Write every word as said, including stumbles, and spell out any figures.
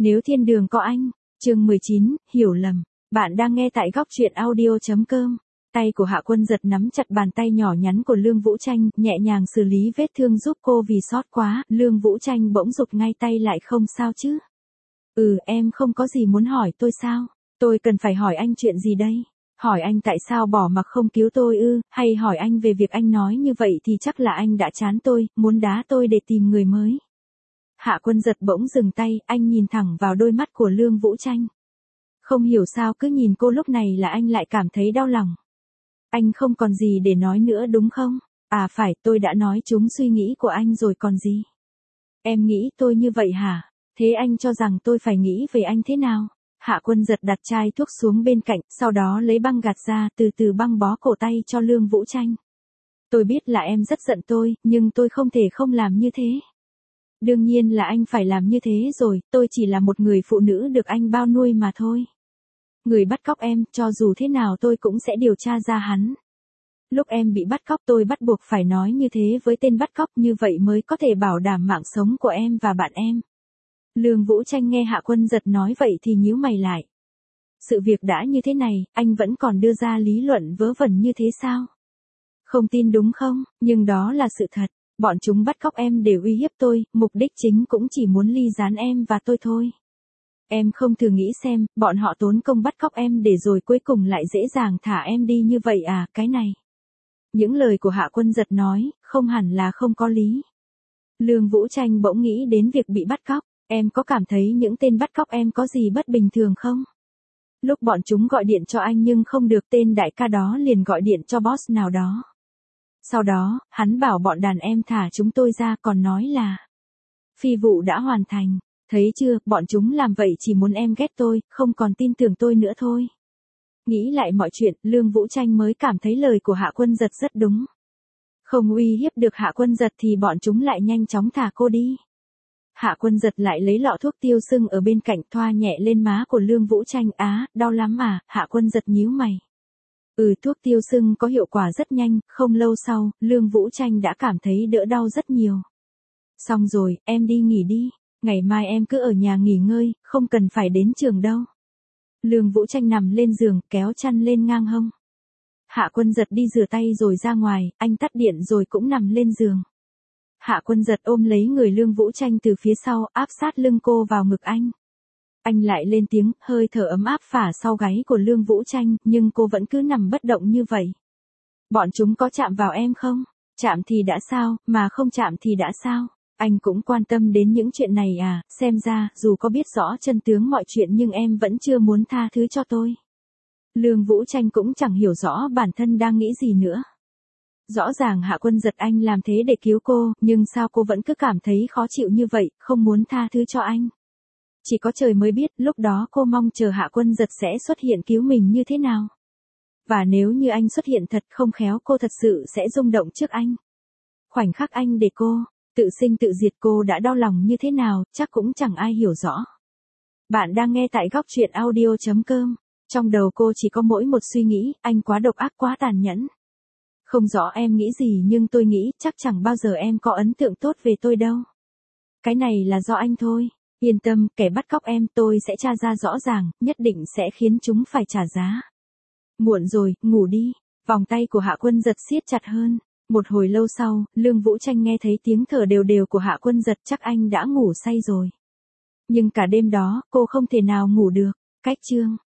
Nếu thiên đường có anh, chương mười chín, hiểu lầm. Bạn đang nghe tại góc truyện audio chấm com. Tay của Hạ Quân Giật nắm chặt bàn tay nhỏ nhắn của Lương Vũ Tranh, nhẹ nhàng xử lý vết thương giúp cô vì sót quá. Lương Vũ Tranh bỗng rụt ngay tay lại, không sao chứ? Ừ, em không có gì muốn hỏi tôi sao? Tôi cần phải hỏi anh chuyện gì đây? Hỏi anh tại sao bỏ mặc không cứu tôi ư, hay hỏi anh về việc anh nói như vậy thì chắc là anh đã chán tôi, muốn đá tôi để tìm người mới. Hạ Quân Giật bỗng dừng tay, anh nhìn thẳng vào đôi mắt của Lương Vũ Tranh. Không hiểu sao cứ nhìn cô lúc này là anh lại cảm thấy đau lòng. Anh không còn gì để nói nữa đúng không? À phải, tôi đã nói trúng suy nghĩ của anh rồi còn gì. Em nghĩ tôi như vậy hả? Thế anh cho rằng tôi phải nghĩ về anh thế nào? Hạ Quân Giật đặt chai thuốc xuống bên cạnh, sau đó lấy băng gạt ra, từ từ băng bó cổ tay cho Lương Vũ Tranh. Tôi biết là em rất giận tôi, nhưng tôi không thể không làm như thế. Đương nhiên là anh phải làm như thế rồi, tôi chỉ là một người phụ nữ được anh bao nuôi mà thôi. Người bắt cóc em, cho dù thế nào tôi cũng sẽ điều tra ra hắn. Lúc em bị bắt cóc tôi bắt buộc phải nói như thế với tên bắt cóc, như vậy mới có thể bảo đảm mạng sống của em và bạn em. Lương Vũ Tranh nghe Hạ Quân Giật nói vậy thì nhíu mày lại. Sự việc đã như thế này, anh vẫn còn đưa ra lý luận vớ vẩn như thế sao? Không tin đúng không? Nhưng đó là sự thật. Bọn chúng bắt cóc em để uy hiếp tôi, mục đích chính cũng chỉ muốn ly gián em và tôi thôi. Em không thử nghĩ xem, bọn họ tốn công bắt cóc em để rồi cuối cùng lại dễ dàng thả em đi như vậy à, cái này. Những lời của Hạ Quân Giật nói, không hẳn là không có lý. Lương Vũ Tranh bỗng nghĩ đến việc bị bắt cóc, em có cảm thấy những tên bắt cóc em có gì bất bình thường không? Lúc bọn chúng gọi điện cho anh nhưng không được, tên đại ca đó liền gọi điện cho boss nào đó. Sau đó, hắn bảo bọn đàn em thả chúng tôi ra, còn nói là phi vụ đã hoàn thành. Thấy chưa, bọn chúng làm vậy chỉ muốn em ghét tôi, không còn tin tưởng tôi nữa thôi. Nghĩ lại mọi chuyện, Lương Vũ Tranh mới cảm thấy lời của Hạ Quân Giật rất đúng. Không uy hiếp được Hạ Quân Giật thì bọn chúng lại nhanh chóng thả cô đi. Hạ Quân Giật lại lấy lọ thuốc tiêu sưng ở bên cạnh thoa nhẹ lên má của Lương Vũ Tranh. Á, đau lắm à? Hạ Quân Giật nhíu mày. Ừ, thuốc tiêu sưng có hiệu quả rất nhanh, không lâu sau, Lương Vũ Tranh đã cảm thấy đỡ đau rất nhiều. Xong rồi, em đi nghỉ đi. Ngày mai em cứ ở nhà nghỉ ngơi, không cần phải đến trường đâu. Lương Vũ Tranh nằm lên giường, kéo chăn lên ngang hông. Hạ Quân Giật đi rửa tay rồi ra ngoài, anh tắt điện rồi cũng nằm lên giường. Hạ Quân Giật ôm lấy người Lương Vũ Tranh từ phía sau, áp sát lưng cô vào ngực anh. Anh lại lên tiếng, hơi thở ấm áp phả sau gáy của Lương Vũ Tranh, nhưng cô vẫn cứ nằm bất động như vậy. Bọn chúng có chạm vào em không? Chạm thì đã sao, mà không chạm thì đã sao? Anh cũng quan tâm đến những chuyện này à, xem ra, dù có biết rõ chân tướng mọi chuyện nhưng em vẫn chưa muốn tha thứ cho tôi. Lương Vũ Tranh cũng chẳng hiểu rõ bản thân đang nghĩ gì nữa. Rõ ràng Hạ Quân Giật anh làm thế để cứu cô, nhưng sao cô vẫn cứ cảm thấy khó chịu như vậy, không muốn tha thứ cho anh. Chỉ có trời mới biết, lúc đó cô mong chờ Hạ Quân Giật sẽ xuất hiện cứu mình như thế nào. Và nếu như anh xuất hiện thật, không khéo cô thật sự sẽ rung động trước anh. Khoảnh khắc anh để cô tự sinh tự diệt, cô đã đau lòng như thế nào, chắc cũng chẳng ai hiểu rõ. Bạn đang nghe tại góc truyện audio chấm com. Trong đầu cô chỉ có mỗi một suy nghĩ, anh quá độc ác, quá tàn nhẫn. Không rõ em nghĩ gì nhưng tôi nghĩ chắc chẳng bao giờ em có ấn tượng tốt về tôi đâu. Cái này là do anh thôi. Yên tâm, kẻ bắt cóc em tôi sẽ tra ra rõ ràng, nhất định sẽ khiến chúng phải trả giá. Muộn rồi, ngủ đi. Vòng tay của Hạ Quân Giật siết chặt hơn. Một hồi lâu sau, Lương Vũ Tranh nghe thấy tiếng thở đều đều của Hạ Quân Giật, chắc anh đã ngủ say rồi. Nhưng cả đêm đó, cô không thể nào ngủ được. Cách chương